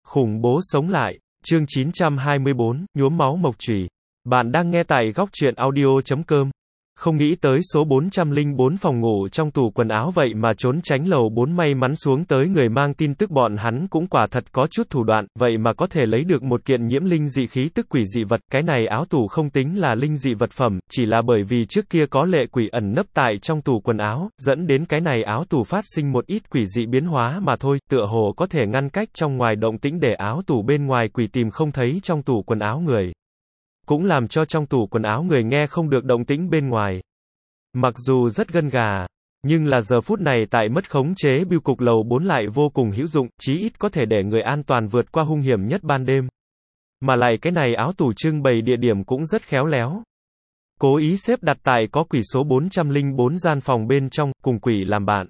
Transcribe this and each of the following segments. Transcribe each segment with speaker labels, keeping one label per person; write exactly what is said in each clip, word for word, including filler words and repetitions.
Speaker 1: Khủng bố sống lại, chương chín trăm hai mươi bốn, nhuốm máu mộc chùy. Bạn đang nghe tại góc truyện audio chấm com. Không nghĩ tới số bốn trăm lẻ bốn phòng ngủ trong tủ quần áo vậy mà trốn tránh lầu bốn may mắn xuống tới người mang tin tức bọn hắn cũng quả thật có chút thủ đoạn, vậy mà có thể lấy được một kiện nhiễm linh dị khí tức quỷ dị vật, cái này áo tủ không tính là linh dị vật phẩm, chỉ là bởi vì trước kia có lệ quỷ ẩn nấp tại trong tủ quần áo, dẫn đến cái này áo tủ phát sinh một ít quỷ dị biến hóa mà thôi, tựa hồ có thể ngăn cách trong ngoài động tĩnh để áo tủ bên ngoài quỷ tìm không thấy trong tủ quần áo người. Cũng làm cho trong tủ quần áo người nghe không được động tĩnh bên ngoài. Mặc dù rất gân gà, nhưng là giờ phút này tại mất khống chế bưu cục lầu bốn lại vô cùng hữu dụng, chí ít có thể để người an toàn vượt qua hung hiểm nhất ban đêm. Mà lại cái này áo tủ trưng bày địa điểm cũng rất khéo léo. Cố ý xếp đặt tại có quỷ số bốn trăm lẻ bốn gian phòng bên trong, cùng quỷ làm bạn.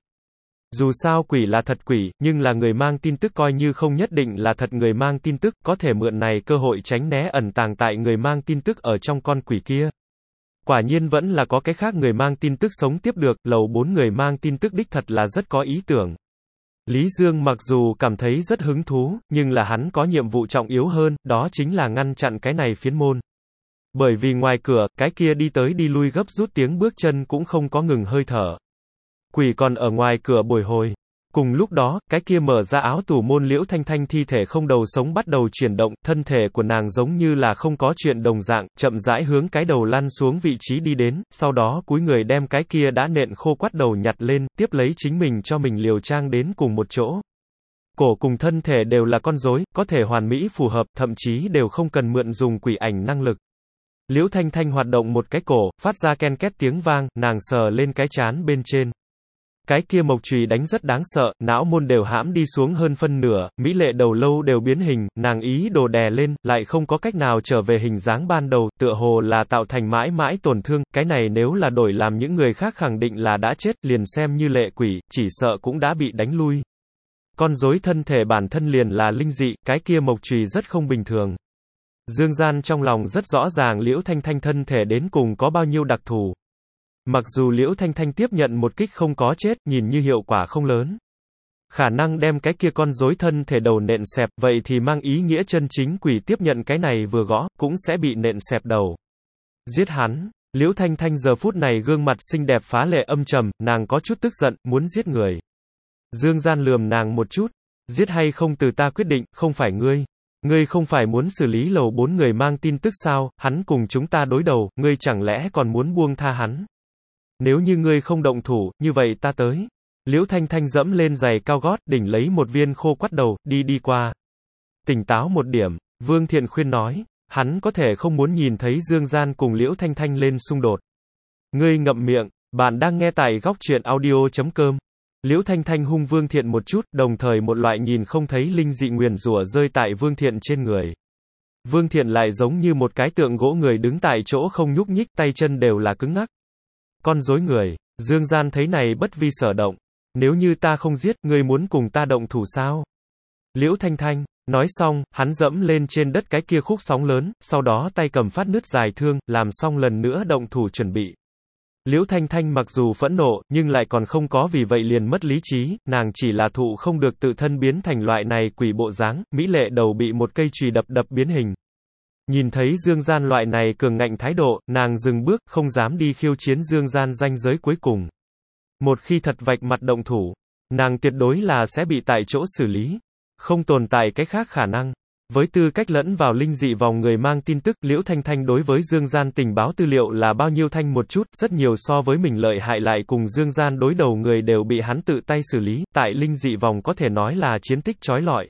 Speaker 1: Dù sao quỷ là thật quỷ, nhưng là người mang tin tức coi như không nhất định là thật người mang tin tức, có thể mượn này cơ hội tránh né ẩn tàng tại người mang tin tức ở trong con quỷ kia. Quả nhiên vẫn là có cái khác người mang tin tức sống tiếp được, lầu bốn người mang tin tức đích thật là rất có ý tưởng. Lý Dương mặc dù cảm thấy rất hứng thú, nhưng là hắn có nhiệm vụ trọng yếu hơn, đó chính là ngăn chặn cái này phiến môn. Bởi vì ngoài cửa, cái kia đi tới đi lui gấp rút tiếng bước chân cũng không có ngừng hơi thở. Quỷ còn ở ngoài cửa bồi hồi. Cùng lúc đó, cái kia mở ra áo tủ môn Liễu Thanh Thanh thi thể không đầu sống bắt đầu chuyển động, thân thể của nàng giống như là không có chuyện đồng dạng, chậm rãi hướng cái đầu lăn xuống vị trí đi đến, sau đó cúi người đem cái kia đã nện khô quắt đầu nhặt lên, tiếp lấy chính mình cho mình liều trang đến cùng một chỗ. Cổ cùng thân thể đều là con rối, có thể hoàn mỹ phù hợp, thậm chí đều không cần mượn dùng quỷ ảnh năng lực. Liễu Thanh Thanh hoạt động một cái cổ, phát ra ken két tiếng vang, nàng sờ lên cái trán bên trên. Cái kia mộc chùy đánh rất đáng sợ, não môn đều hãm đi xuống hơn phân nửa, mỹ lệ đầu lâu đều biến hình, nàng ý đồ đè lên, lại không có cách nào trở về hình dáng ban đầu, tựa hồ là tạo thành mãi mãi tổn thương, cái này nếu là đổi làm những người khác khẳng định là đã chết, liền xem như lệ quỷ, chỉ sợ cũng đã bị đánh lui. Con rối thân thể bản thân liền là linh dị, cái kia mộc chùy rất không bình thường. Dương Gian trong lòng rất rõ ràng Liễu Thanh Thanh thân thể đến cùng có bao nhiêu đặc thù. Mặc dù Liễu Thanh Thanh tiếp nhận một kích không có chết, nhìn như hiệu quả không lớn. Khả năng đem cái kia con rối thân thể đầu nện xẹp, vậy thì mang ý nghĩa chân chính quỷ tiếp nhận cái này vừa gõ, cũng sẽ bị nện xẹp đầu. Giết hắn. Liễu Thanh Thanh giờ phút này gương mặt xinh đẹp phá lệ âm trầm, nàng có chút tức giận, muốn giết người. Dương Gian lườm nàng một chút. Giết hay không từ ta quyết định, không phải ngươi. Ngươi không phải muốn xử lý lầu bốn người mang tin tức sao, hắn cùng chúng ta đối đầu, ngươi chẳng lẽ còn muốn buông tha hắn? Nếu như ngươi không động thủ, như vậy ta tới. Liễu Thanh Thanh dẫm lên giày cao gót, đỉnh lấy một viên khô quắt đầu, đi đi qua. Tỉnh táo một điểm, Vương Thiện khuyên nói, hắn có thể không muốn nhìn thấy Dương Gian cùng Liễu Thanh Thanh lên xung đột. Ngươi ngậm miệng, bạn đang nghe tại góc truyện audio chấm com. Liễu Thanh Thanh hung Vương Thiện một chút, đồng thời một loại nhìn không thấy linh dị nguyền rủa rơi tại Vương Thiện trên người. Vương Thiện lại giống như một cái tượng gỗ người đứng tại chỗ không nhúc nhích, tay chân đều là cứng ngắc. Con rối người. Dương Gian thấy này bất vi sở động. Nếu như ta không giết, ngươi muốn cùng ta động thủ sao? Liễu Thanh Thanh. Nói xong, hắn dẫm lên trên đất cái kia khúc sóng lớn, sau đó tay cầm phát nứt dài thương, làm xong lần nữa động thủ chuẩn bị. Liễu Thanh Thanh mặc dù phẫn nộ, nhưng lại còn không có vì vậy liền mất lý trí, nàng chỉ là thụ không được tự thân biến thành loại này quỷ bộ dáng, mỹ lệ đầu bị một cây chùy đập đập biến hình. Nhìn thấy Dương Gian loại này cường ngạnh thái độ, nàng dừng bước, không dám đi khiêu chiến Dương Gian ranh giới cuối cùng. Một khi thật vạch mặt động thủ, nàng tuyệt đối là sẽ bị tại chỗ xử lý. Không tồn tại cái khác khả năng. Với tư cách lẫn vào linh dị vòng người mang tin tức, Liễu Thanh Thanh đối với Dương Gian tình báo tư liệu là bao nhiêu thanh một chút, rất nhiều so với mình lợi hại lại cùng Dương Gian đối đầu người đều bị hắn tự tay xử lý, tại linh dị vòng có thể nói là chiến tích chói lọi.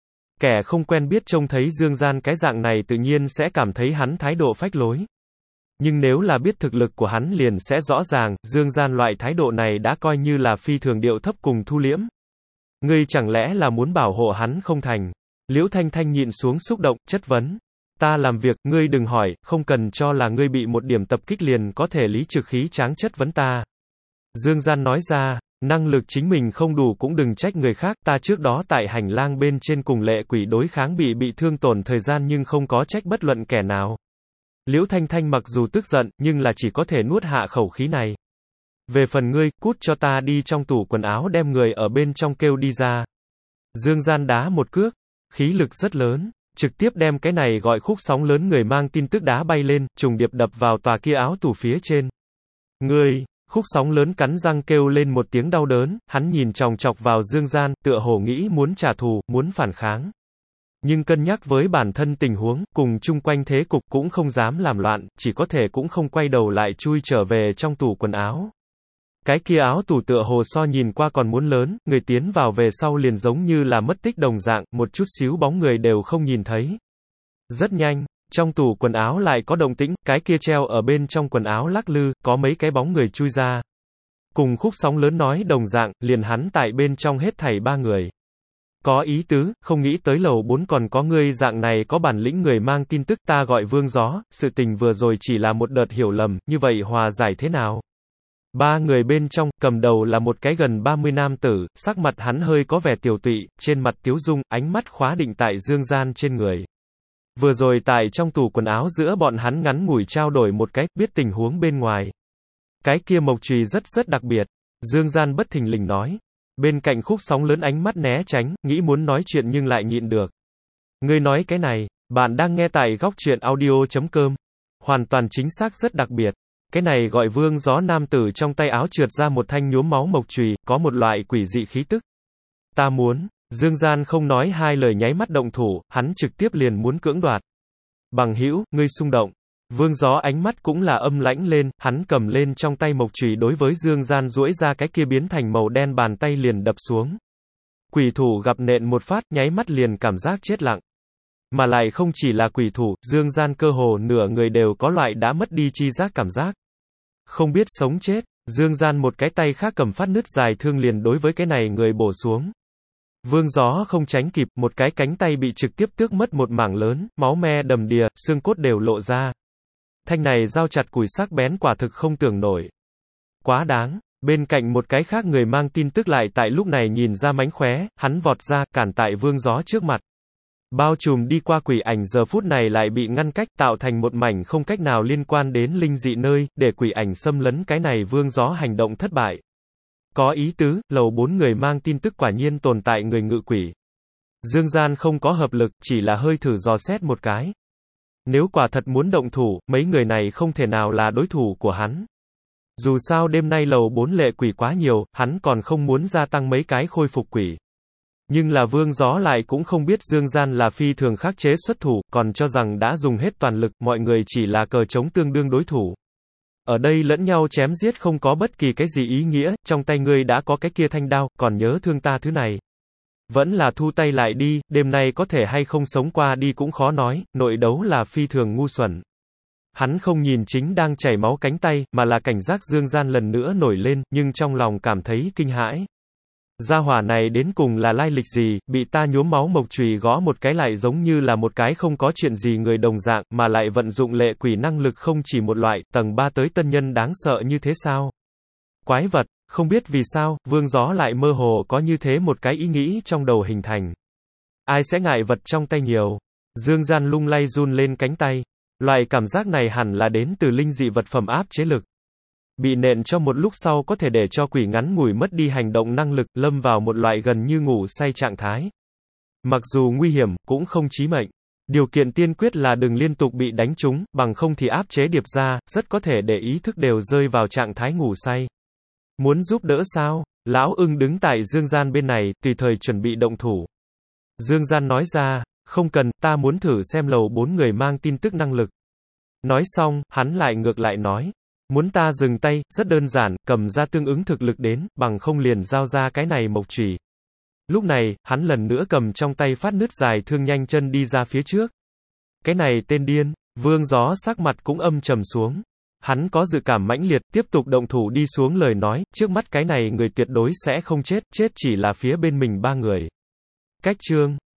Speaker 1: Kẻ không quen biết trông thấy Dương Gian cái dạng này tự nhiên sẽ cảm thấy hắn thái độ phách lối. Nhưng nếu là biết thực lực của hắn liền sẽ rõ ràng, Dương Gian loại thái độ này đã coi như là phi thường điệu thấp cùng thu liễm. Ngươi chẳng lẽ là muốn bảo hộ hắn không thành? Liễu Thanh Thanh nhịn xuống xúc động, chất vấn. Ta làm việc, ngươi đừng hỏi, không cần cho là ngươi bị một điểm tập kích liền có thể lý trực khí tráng chất vấn ta. Dương Gian nói ra, năng lực chính mình không đủ cũng đừng trách người khác, ta trước đó tại hành lang bên trên cùng lệ quỷ đối kháng bị bị thương tổn thời gian nhưng không có trách bất luận kẻ nào. Liễu Thanh Thanh mặc dù tức giận, nhưng là chỉ có thể nuốt hạ khẩu khí này. Về phần ngươi, cút cho ta đi trong tủ quần áo đem người ở bên trong kêu đi ra. Dương Gian đá một cước. khí lực rất lớn, trực tiếp đem cái này gọi khúc sóng lớn người mang tin tức đá bay lên, trùng điệp đập vào tòa kia áo tủ phía trên. Ngươi, khúc sóng lớn cắn răng kêu lên một tiếng đau đớn, hắn nhìn chòng chọc vào Dương Gian, tựa hồ nghĩ muốn trả thù, muốn phản kháng. Nhưng cân nhắc với bản thân tình huống, cùng chung quanh thế cục cũng không dám làm loạn, chỉ có thể cũng không quay đầu lại chui trở về trong tủ quần áo. Cái kia áo tủ tựa hồ so nhìn qua còn muốn lớn, người tiến vào về sau liền giống như là mất tích đồng dạng, một chút xíu bóng người đều không nhìn thấy. Rất nhanh, trong tủ quần áo lại có động tĩnh, cái kia treo ở bên trong quần áo lắc lư, có mấy cái bóng người chui ra. Cùng khúc sóng lớn nói đồng dạng, liền hắn tại bên trong hết thảy ba người. Có ý tứ, không nghĩ tới lầu bốn còn có ngươi dạng này có bản lĩnh người mang tin tức, ta gọi Vương Gió, sự tình vừa rồi chỉ là một đợt hiểu lầm, như vậy hòa giải thế nào? Ba người bên trong, cầm đầu là một cái gần ba mươi nam tử, sắc mặt hắn hơi có vẻ tiều tụy, trên mặt tiếu dung, ánh mắt khóa định tại Dương Gian trên người. Vừa rồi tại trong tủ quần áo giữa bọn hắn ngắn ngủi trao đổi một cái, biết tình huống bên ngoài. Cái kia mộc chùy rất rất đặc biệt. Dương Gian bất thình lình nói. Bên cạnh khúc sóng lớn ánh mắt né tránh, nghĩ muốn nói chuyện nhưng lại nhịn được. Ngươi nói cái này, bạn đang nghe tại góc truyện audio chấm com. Hoàn toàn chính xác rất đặc biệt. Cái này gọi Vương Gió nam tử trong tay áo trượt ra một thanh nhuốm máu mộc chùy, có một loại quỷ dị khí tức. Ta muốn, Dương Gian không nói hai lời nháy mắt động thủ, hắn trực tiếp liền muốn cưỡng đoạt. Bằng hữu, ngươi xung động. Vương Gió ánh mắt cũng là âm lãnh lên, hắn cầm lên trong tay mộc chùy đối với Dương Gian duỗi ra cái kia biến thành màu đen bàn tay liền đập xuống. Quỷ thủ gặp nện một phát, nháy mắt liền cảm giác chết lặng. Mà lại không chỉ là quỷ thủ, Dương Gian cơ hồ nửa người đều có loại đã mất đi chi giác cảm giác. Không biết sống chết, Dương Gian một cái tay khác cầm phát nứt dài thương liền đối với cái này người bổ xuống. Vương Gió không tránh kịp, một cái cánh tay bị trực tiếp tước mất một mảng lớn, máu me đầm đìa, xương cốt đều lộ ra. Thanh này dao chặt củi sắc bén quả thực không tưởng nổi. Quá đáng. Bên cạnh một cái khác người mang tin tức lại tại lúc này nhìn ra mánh khóe, hắn vọt ra, cản tại Vương Gió trước mặt. Bao trùm đi qua quỷ ảnh giờ phút này lại bị ngăn cách, tạo thành một mảnh không cách nào liên quan đến linh dị nơi, để quỷ ảnh xâm lấn cái này Vương Gió hành động thất bại. Có ý tứ, lầu bốn người mang tin tức quả nhiên tồn tại người ngự quỷ. Dương Gian không có hợp lực, chỉ là hơi thử dò xét một cái. Nếu quả thật muốn động thủ, mấy người này không thể nào là đối thủ của hắn. Dù sao đêm nay lầu bốn lệ quỷ quá nhiều, hắn còn không muốn gia tăng mấy cái khôi phục quỷ. Nhưng là Vương Gió lại cũng không biết Dương Gian là phi thường khắc chế xuất thủ, còn cho rằng đã dùng hết toàn lực, mọi người chỉ là cờ trống tương đương đối thủ. Ở đây lẫn nhau chém giết không có bất kỳ cái gì ý nghĩa, trong tay ngươi đã có cái kia thanh đao, còn nhớ thương ta thứ này. Vẫn là thu tay lại đi, đêm nay có thể hay không sống qua đi cũng khó nói, nội đấu là phi thường ngu xuẩn. Hắn không nhìn chính đang chảy máu cánh tay, mà là cảnh giác Dương Gian lần nữa nổi lên, nhưng trong lòng cảm thấy kinh hãi. Gia hỏa này đến cùng là lai lịch gì, bị ta nhuốm máu mộc chùy gõ một cái lại giống như là một cái không có chuyện gì người đồng dạng, mà lại vận dụng lệ quỷ năng lực không chỉ một loại, tầng ba tới tân nhân đáng sợ như thế sao? Quái vật, không biết vì sao, Vương Gió lại mơ hồ có như thế một cái ý nghĩ trong đầu hình thành. Ai sẽ ngại vật trong tay nhiều? Dương Gian lung lay run lên cánh tay. Loại cảm giác này hẳn là đến từ linh dị vật phẩm áp chế lực. Bị nện cho một lúc sau có thể để cho quỷ ngắn ngủi mất đi hành động năng lực, lâm vào một loại gần như ngủ say trạng thái. Mặc dù nguy hiểm, cũng không chí mệnh. Điều kiện tiên quyết là đừng liên tục bị đánh trúng, bằng không thì áp chế điệp ra, rất có thể để ý thức đều rơi vào trạng thái ngủ say. Muốn giúp đỡ sao? Lão ưng đứng tại Dương Gian bên này, tùy thời chuẩn bị động thủ. Dương Gian nói ra, không cần, ta muốn thử xem lầu bốn người mang tin tức năng lực. Nói xong, hắn lại ngược lại nói. Muốn ta dừng tay, rất đơn giản, cầm ra tương ứng thực lực đến, bằng không liền giao ra cái này mộc chùy. Lúc này, hắn lần nữa cầm trong tay phát nứt dài thương nhanh chân đi ra phía trước. Cái này tên điên, Vương Gió sắc mặt cũng âm trầm xuống. Hắn có dự cảm mãnh liệt, tiếp tục động thủ đi xuống lời nói, trước mắt cái này người tuyệt đối sẽ không chết, chết chỉ là phía bên mình ba người. Cách chương